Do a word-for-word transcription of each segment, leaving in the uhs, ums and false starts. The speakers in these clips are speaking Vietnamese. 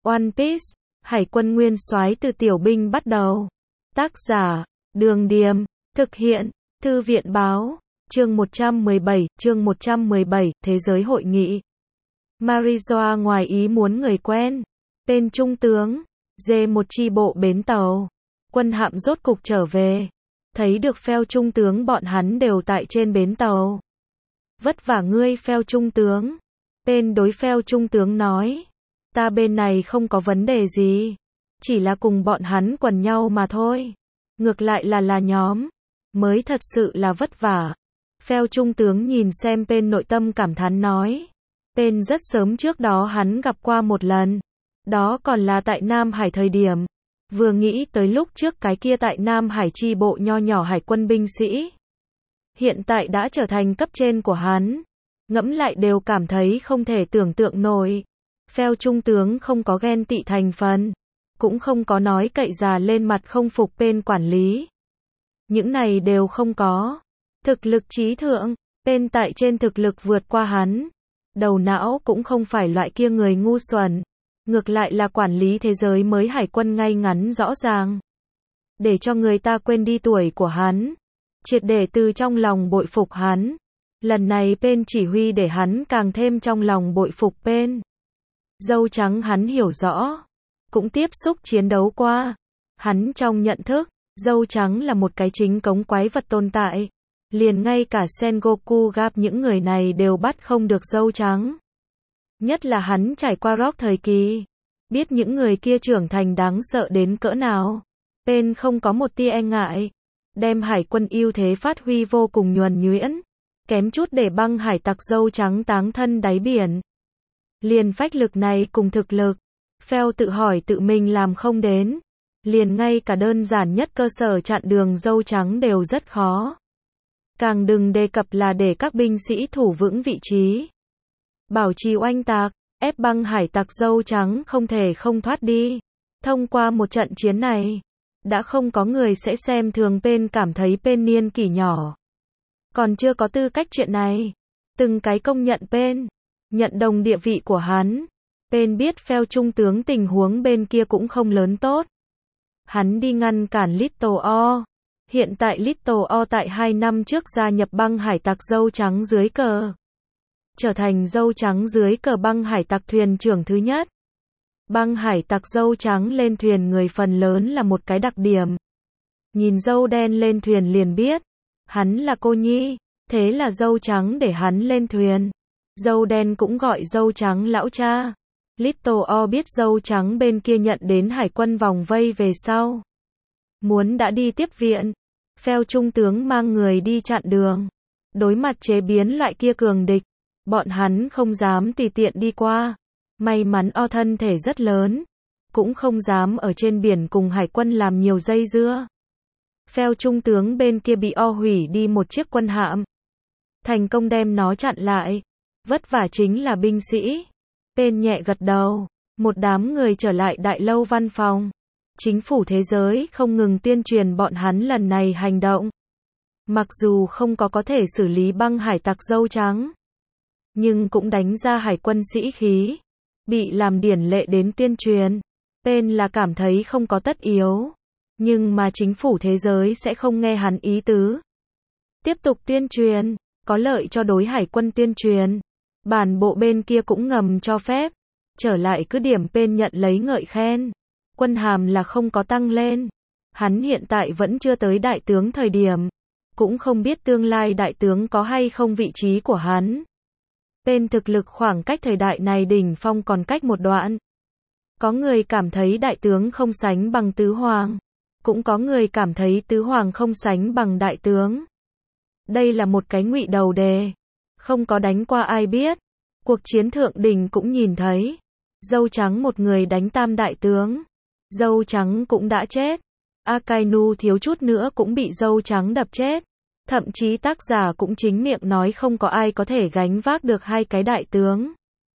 One Piece, Hải quân nguyên soái từ tiểu binh bắt đầu. Tác giả, Đường Điềm, thực hiện, Thư viện Báo, chương một trăm mười bảy, chương một trăm mười bảy, Thế giới hội nghị. Marijoa ngoài ý muốn người quen. Tên trung tướng, dê một chi bộ bến tàu. Quân hạm rốt cục trở về. Thấy được phèo trung tướng bọn hắn đều tại trên bến tàu. Vất vả ngươi phèo trung tướng. Tên đối phèo trung tướng nói. Ta bên này không có vấn đề gì. Chỉ là cùng bọn hắn quần nhau mà thôi. Ngược lại là là nhóm. Mới thật sự là vất vả. Phèo trung tướng nhìn xem bên nội tâm cảm thán nói. Bên rất sớm trước đó hắn gặp qua một lần. Đó còn là tại Nam Hải thời điểm. Vừa nghĩ tới lúc trước cái kia tại Nam Hải chi bộ nho nhỏ hải quân binh sĩ. Hiện tại đã trở thành cấp trên của hắn. Ngẫm lại đều cảm thấy không thể tưởng tượng nổi. Phèo trung tướng không có ghen tị thành phần. Cũng không có nói cậy già lên mặt không phục bên quản lý. Những này đều không có. Thực lực trí thượng, bên tại trên thực lực vượt qua hắn. Đầu não cũng không phải loại kia người ngu xuẩn. Ngược lại là quản lý thế giới mới hải quân ngay ngắn rõ ràng. Để cho người ta quên đi tuổi của hắn. Triệt để từ trong lòng bội phục hắn. Lần này bên chỉ huy để hắn càng thêm trong lòng bội phục bên. Dâu trắng hắn hiểu rõ. Cũng tiếp xúc chiến đấu qua. Hắn trong nhận thức, dâu trắng là một cái chính cống quái vật tồn tại. Liền ngay cả Sengoku gặp những người này đều bắt không được dâu trắng. Nhất là hắn trải qua rock thời kỳ. Biết những người kia trưởng thành đáng sợ đến cỡ nào. Bên không có một tia e ngại. Đem hải quân ưu thế phát huy vô cùng nhuần nhuyễn. Kém chút để băng hải tặc dâu trắng táng thân đáy biển. Liền phách lực này cùng thực lực. Phèo tự hỏi tự mình làm không đến. Liền ngay cả đơn giản nhất cơ sở chặn đường dâu trắng đều rất khó. Càng đừng đề cập là để các binh sĩ thủ vững vị trí. Bảo trì oanh tạc, ép băng hải tặc dâu trắng không thể không thoát đi. Thông qua một trận chiến này, đã không có người sẽ xem thường bên cảm thấy bên niên kỷ nhỏ. Còn chưa có tư cách chuyện này. Từng cái công nhận bên, nhận đồng địa vị của hắn. Bên biết phèo trung tướng tình huống bên kia cũng không lớn tốt. Hắn đi ngăn cản Little O. Hiện tại Little O tại hai năm trước gia nhập băng hải tặc dâu trắng dưới cờ. Trở thành dâu trắng dưới cờ băng hải tặc thuyền trưởng thứ nhất. Băng hải tặc dâu trắng lên thuyền người phần lớn là một cái đặc điểm. Nhìn dâu đen lên thuyền liền biết. Hắn là cô nhi. Thế là dâu trắng để hắn lên thuyền. Dâu đen cũng gọi dâu trắng lão cha. Little O biết dâu trắng bên kia nhận đến hải quân vòng vây về sau. Muốn đã đi tiếp viện. Phèo trung tướng mang người đi chặn đường. Đối mặt chế biến loại kia cường địch. Bọn hắn không dám tùy tiện đi qua. May mắn O thân thể rất lớn. Cũng không dám ở trên biển cùng hải quân làm nhiều dây dưa. Phèo trung tướng bên kia bị O hủy đi một chiếc quân hạm. Thành công đem nó chặn lại. Vất vả chính là binh sĩ. Bên nhẹ gật đầu. Một đám người trở lại đại lâu văn phòng. Chính phủ thế giới không ngừng tuyên truyền bọn hắn lần này hành động. Mặc dù không có có thể xử lý băng hải tặc dâu trắng. Nhưng cũng đánh ra hải quân sĩ khí. Bị làm điển lệ đến tuyên truyền. Bên là cảm thấy không có tất yếu. Nhưng mà chính phủ thế giới sẽ không nghe hắn ý tứ. Tiếp tục tuyên truyền. Có lợi cho đối hải quân tuyên truyền. Bản bộ bên kia cũng ngầm cho phép. Trở lại cứ điểm bên nhận lấy ngợi khen. Quân hàm là không có tăng lên. Hắn hiện tại vẫn chưa tới đại tướng thời điểm. Cũng không biết tương lai đại tướng có hay không vị trí của hắn. Bên thực lực khoảng cách thời đại này đỉnh phong còn cách một đoạn. Có người cảm thấy đại tướng không sánh bằng tứ hoàng. Cũng có người cảm thấy tứ hoàng không sánh bằng đại tướng. Đây là một cái ngụy đầu đề. Không có đánh qua ai biết. Cuộc chiến thượng đỉnh cũng nhìn thấy. Dâu trắng một người đánh tam đại tướng. Dâu trắng cũng đã chết. Akainu thiếu chút nữa cũng bị dâu trắng đập chết. Thậm chí tác giả cũng chính miệng nói không có ai có thể gánh vác được hai cái đại tướng.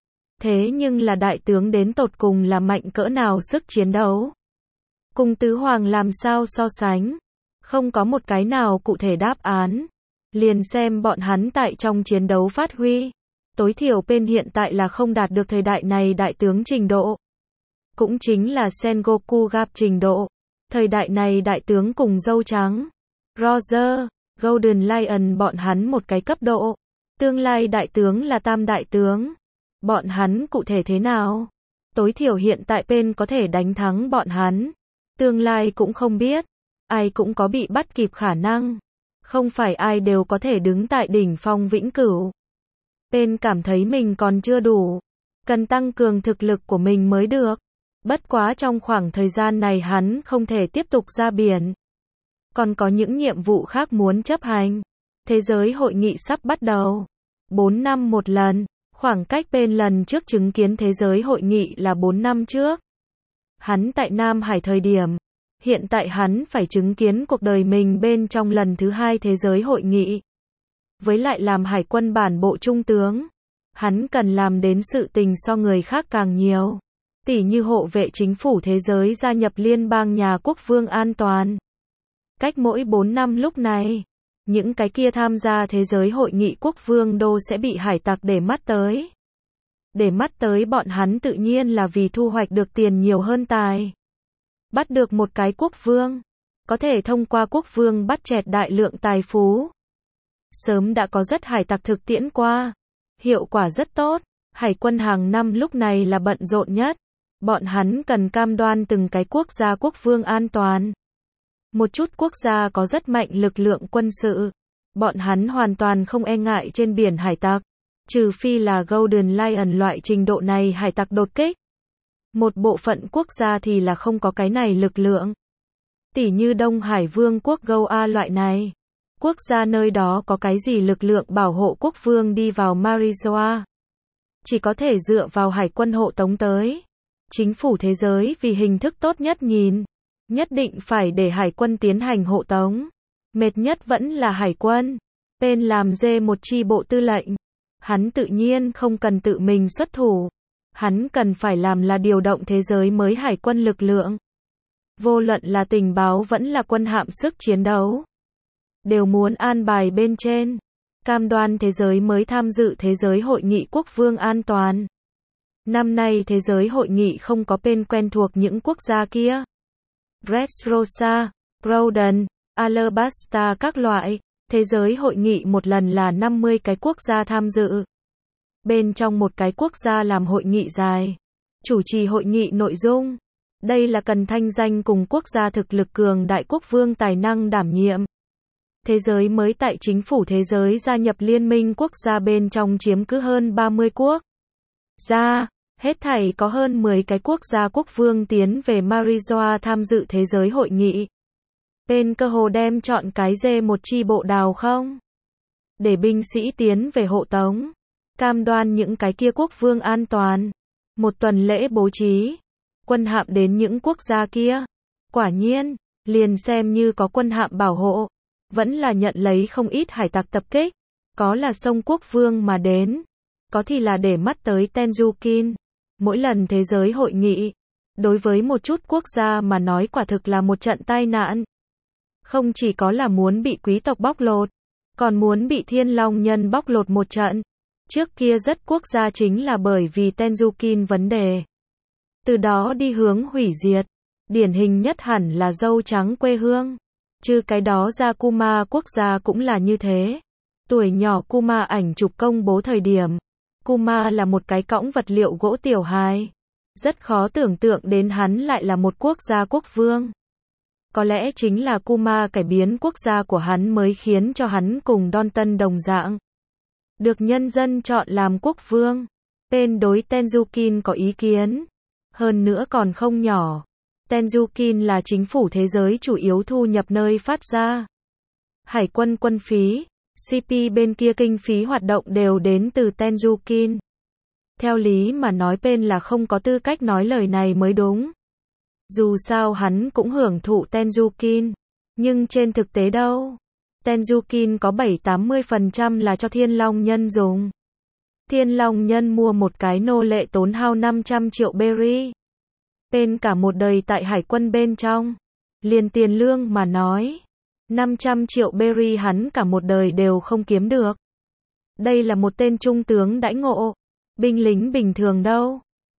Thế nhưng là đại tướng đến tột cùng là mạnh cỡ nào sức chiến đấu. Cùng tứ hoàng làm sao so sánh. Không có một cái nào cụ thể đáp án. Liền xem bọn hắn tại trong chiến đấu phát huy. Tối thiểu bên hiện tại là không đạt được thời đại này đại tướng trình độ. cũng chính là Sengoku gặp trình độ. Thời đại này đại tướng cùng dâu trắng, Roger, Golden Lion bọn hắn một cái cấp độ. Tương lai đại tướng là tam đại tướng. Bọn hắn cụ thể thế nào? Tối thiểu hiện tại Pain có thể đánh thắng bọn hắn. Tương lai cũng không biết. Ai cũng có bị bắt kịp khả năng. Không phải ai đều có thể đứng tại đỉnh phong vĩnh cửu. Pain cảm thấy mình còn chưa đủ. Cần tăng cường thực lực của mình mới được. Bất quá trong khoảng thời gian này hắn không thể tiếp tục ra biển. Còn có những nhiệm vụ khác muốn chấp hành. Thế giới hội nghị sắp bắt đầu. bốn năm một lần. Khoảng cách bên lần trước chứng kiến thế giới hội nghị là bốn năm trước. Hắn tại Nam Hải thời điểm. Hiện tại hắn phải chứng kiến cuộc đời mình bên trong lần thứ hai thế giới hội nghị. Với lại làm hải quân bản bộ trung tướng. Hắn cần làm đến sự tình so người khác càng nhiều. Tỉ như hộ vệ chính phủ thế giới gia nhập liên bang nhà quốc vương an toàn. Cách mỗi bốn năm lúc này, những cái kia tham gia thế giới hội nghị quốc vương đô sẽ bị hải tặc để mắt tới. Để mắt tới bọn hắn tự nhiên là vì thu hoạch được tiền nhiều hơn tài. Bắt được một cái quốc vương, có thể thông qua quốc vương bắt chẹt đại lượng tài phú. Sớm đã có rất hải tặc thực tiễn qua. Hiệu quả rất tốt. Hải quân hàng năm lúc này là bận rộn nhất. Bọn hắn cần cam đoan từng cái quốc gia quốc vương an toàn. Một chút quốc gia có rất mạnh lực lượng quân sự. Bọn hắn hoàn toàn không e ngại trên biển hải tặc. Trừ phi là Golden Lion loại trình độ này hải tặc đột kích. Một bộ phận quốc gia thì là không có cái này lực lượng. Tỉ như Đông Hải Vương quốc Goa loại này. Quốc gia nơi đó có cái gì lực lượng bảo hộ quốc vương đi vào Marizoa. Chỉ có thể dựa vào hải quân hộ tống tới. Chính phủ thế giới vì hình thức tốt nhất nhìn. Nhất định phải để hải quân tiến hành hộ tống. Mệt nhất vẫn là hải quân. Pain làm dê một chi bộ tư lệnh. Hắn tự nhiên không cần tự mình xuất thủ. Hắn cần phải làm là điều động thế giới mới hải quân lực lượng. Vô luận là tình báo vẫn là quân hạm sức chiến đấu. Đều muốn an bài bên trên. Cam đoan thế giới mới tham dự thế giới hội nghị quốc vương an toàn. Năm nay thế giới hội nghị không có Pain quen thuộc những quốc gia kia. Dressrosa, Rhoden, Alabasta các loại. Thế giới hội nghị một lần là năm mươi cái quốc gia tham dự. Bên trong một cái quốc gia làm hội nghị dài. Chủ trì hội nghị nội dung. Đây là cần thanh danh cùng quốc gia thực lực cường đại quốc vương tài năng đảm nhiệm. Thế giới mới tại chính phủ thế giới gia nhập liên minh quốc gia bên trong chiếm cứ hơn ba mươi quốc gia. Hết thảy có hơn mười cái quốc gia quốc vương tiến về Marizoa tham dự thế giới hội nghị. Pain cơ hồ đem chọn cái dê một chi bộ đào không. Để binh sĩ tiến về hộ tống. Cam đoan những cái kia quốc vương an toàn. Một tuần lễ bố trí. Quân hạm đến những quốc gia kia. Quả nhiên, liền xem như có quân hạm bảo hộ. Vẫn là nhận lấy không ít hải tặc tập kích. Có là sông quốc vương mà đến. Có thì là để mắt tới Tenjukin. Mỗi lần thế giới hội nghị. Đối với một chút quốc gia mà nói quả thực là một trận tai nạn. Không chỉ có là muốn bị quý tộc bóc lột. Còn muốn bị thiên long nhân bóc lột một trận. Trước kia rất quốc gia chính là bởi vì Tenjukin vấn đề. Từ đó đi hướng hủy diệt. Điển hình nhất hẳn là dâu trắng quê hương. Chứ cái đó ra Kuma quốc gia cũng là như thế. Tuổi nhỏ Kuma ảnh chụp công bố thời điểm. Kuma là một cái cõng vật liệu gỗ tiểu hài. Rất khó tưởng tượng đến hắn lại là một quốc gia quốc vương. Có lẽ chính là Kuma cải biến quốc gia của hắn mới khiến cho hắn cùng Donton đồng dạng. Được nhân dân chọn làm quốc vương. Pain đối Tenjukin có ý kiến. Hơn nữa còn không nhỏ. Tenjukin là chính phủ thế giới chủ yếu thu nhập nơi phát ra. Hải quân quân phí, xê pê bên kia kinh phí hoạt động đều đến từ Tenjukin. Theo lý mà nói Pain là không có tư cách nói lời này mới đúng. Dù sao hắn cũng hưởng thụ Tenjukin. Nhưng trên thực tế đâu? Tenjukin có bảy tám mươi phần trăm là cho Thiên Long Nhân dùng. Thiên Long Nhân mua một cái nô lệ tốn hao năm trăm triệu berry. Pain cả một đời tại hải quân bên trong. Liền tiền lương mà nói. năm trăm triệu berry hắn cả một đời đều không kiếm được. Đây là một tên trung tướng đãi ngộ. Binh lính bình thường đâu.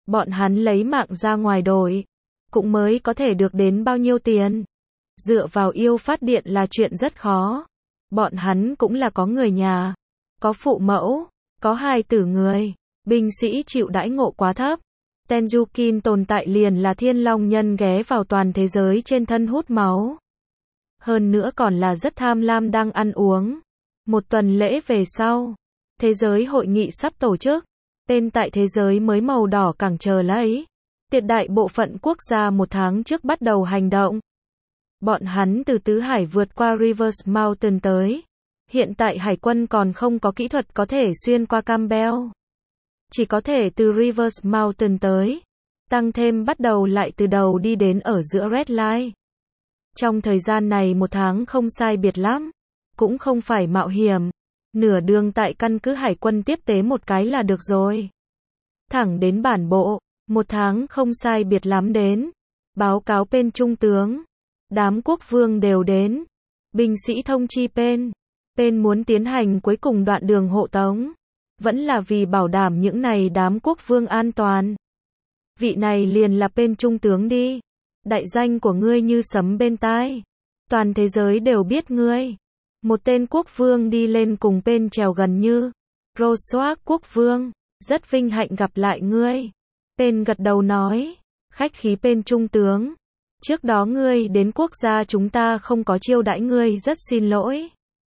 Bọn hắn lấy mạng ra ngoài đổi, cũng mới có thể được đến bao nhiêu tiền. Dựa vào yêu phát điện là chuyện rất khó. Bọn hắn cũng là có người nhà, có phụ mẫu, có hài tử người. Binh sĩ chịu đãi ngộ quá thấp. Tenjukin tồn tại liền là thiên long nhân ghé vào toàn thế giới trên thân hút máu. Hơn nữa còn là rất tham lam đang ăn uống. Một tuần lễ về sau, thế giới hội nghị sắp tổ chức. Tên tại thế giới mới màu đỏ càng chờ lấy. Tuyệt đại bộ phận quốc gia một tháng trước bắt đầu hành động. Bọn hắn từ tứ hải vượt qua Rivers Mountain tới. Hiện tại hải quân còn không có kỹ thuật có thể xuyên qua Campbell. Chỉ có thể từ Rivers Mountain tới. Tăng thêm bắt đầu lại từ đầu đi đến ở giữa Red Line. Trong thời gian này một tháng không sai biệt lắm. Cũng không phải mạo hiểm. Nửa đường tại căn cứ hải quân tiếp tế một cái là được rồi. Thẳng đến bản bộ. Một tháng không sai biệt lắm đến. Báo cáo bên trung tướng. Đám quốc vương đều đến. Binh sĩ thông chi bên. Bên muốn tiến hành cuối cùng đoạn đường hộ tống. Vẫn là vì bảo đảm những này đám quốc vương an toàn. Vị này liền là bên trung tướng đi. Đại danh của ngươi như sấm bên tai. Toàn thế giới đều biết ngươi. Một tên quốc vương đi lên cùng bên trèo gần như. Roswak quốc vương. Rất vinh hạnh gặp lại ngươi. Bên gật đầu nói. Khách khí bên trung tướng. Trước đó ngươi đến quốc gia chúng ta không có chiêu đãi ngươi rất xin lỗi.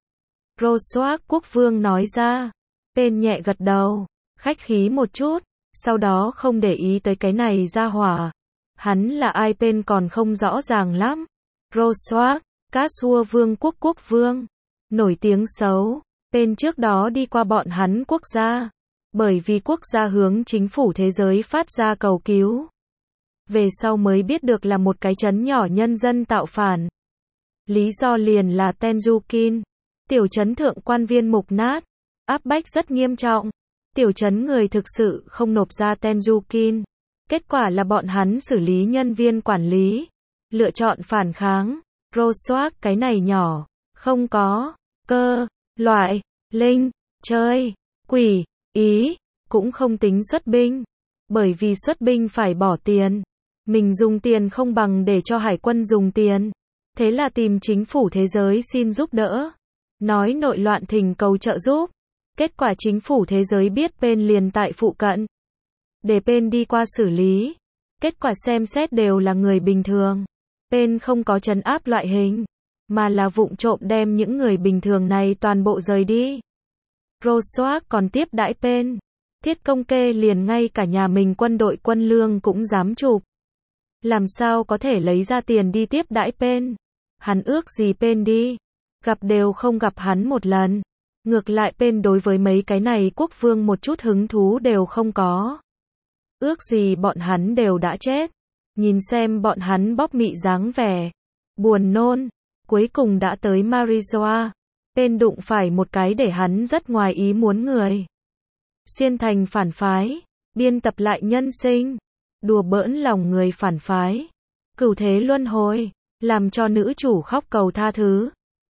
Roswak quốc vương nói ra. Bên nhẹ gật đầu. Khách khí một chút. Sau đó không để ý tới cái này ra hỏa. Hắn là ai bên còn không rõ ràng lắm. Roswak, Kasua vương quốc quốc vương. Nổi tiếng xấu. Bên trước đó đi qua bọn hắn quốc gia. Bởi vì quốc gia hướng chính phủ thế giới phát ra cầu cứu. Về sau mới biết được là một cái trấn nhỏ nhân dân tạo phản. Lý do liền là Tenjukin. Tiểu trấn thượng quan viên mục nát. Áp bách rất nghiêm trọng. Tiểu trấn người thực sự không nộp ra Tenjukin. Kết quả là bọn hắn xử lý nhân viên quản lý. Lựa chọn phản kháng. Roswak cái này nhỏ. Không có. Cơ. Loại. Linh. Chơi. Quỷ. Ý. Cũng không tính xuất binh. Bởi vì xuất binh phải bỏ tiền. Mình dùng tiền không bằng để cho hải quân dùng tiền. Thế là tìm chính phủ thế giới xin giúp đỡ. Nói nội loạn thỉnh cầu trợ giúp. Kết quả chính phủ thế giới biết bên liền tại phụ cận. Để bên đi qua xử lý. Kết quả xem xét đều là người bình thường. Bên không có trấn áp loại hình. Mà là vụng trộm đem những người bình thường này toàn bộ rời đi. Roswak còn tiếp đãi bên. Thiết công kê liền ngay cả nhà mình quân đội quân lương cũng dám chụp. Làm sao có thể lấy ra tiền đi tiếp đãi bên. Hắn ước gì bên đi. Gặp đều không gặp hắn một lần. Ngược lại bên đối với mấy cái này quốc vương một chút hứng thú đều không có. Ước gì bọn hắn đều đã chết. Nhìn xem bọn hắn bóc mị dáng vẻ. Buồn nôn. Cuối cùng đã tới Marizoa. Bên đụng phải một cái để hắn rất ngoài ý muốn người. Xuyên thành phản phái. Biên tập lại nhân sinh. Đùa bỡn lòng người phản phái. Cửu thế luân hồi. Làm cho nữ chủ khóc cầu tha thứ.